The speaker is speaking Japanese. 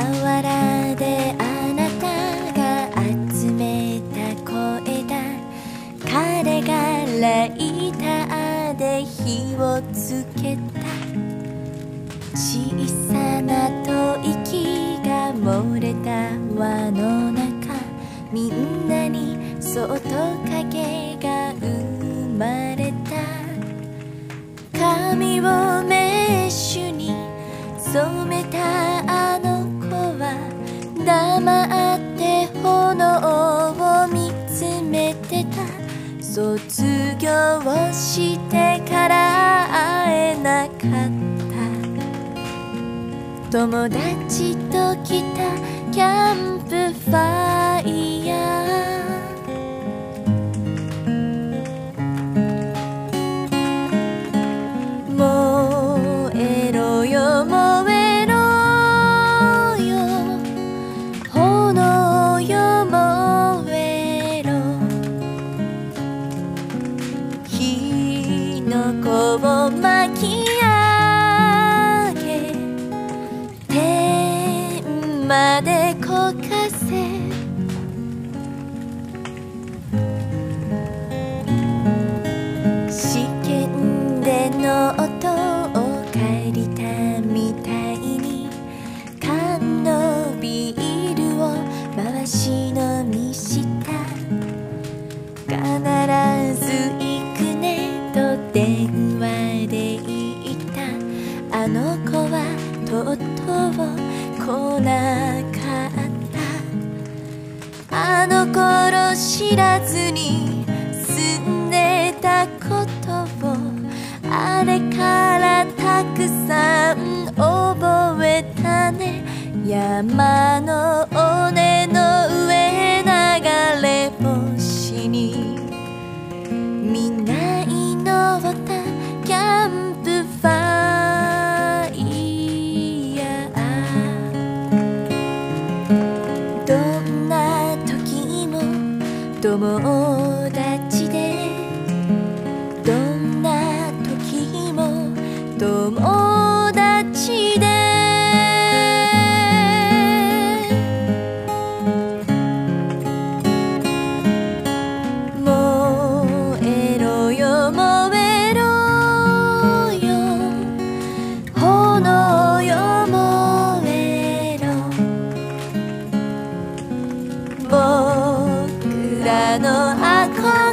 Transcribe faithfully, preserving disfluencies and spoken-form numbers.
河原であなたが集めた声だ。彼がライターで火をつけた。小さな吐息が漏れた輪の中、みんなにそっと影が生まれた。髪をメッシュに染めたあの子は黙って炎を見つめてた。卒業してから会えなかった。友達と来たキャンプファイヤー。燃えろよ燃えろよ炎よ燃えろ。火の粉を巻き上げ天まで焦がせ。試験での音を借りたみたいに缶のビールを回し飲みした。必ず行くねと電話で言った。あの子はとうとう来なかった。あの頃知らずに住んでたことをあれからたくさん覚えたね。山の尾根の上流れ星にみんな祈ったキャンプファイヤー。どんな時も友達で、どんな時も友達で。燃えろよ燃えろよ炎よ燃えろ。僕らの憧れ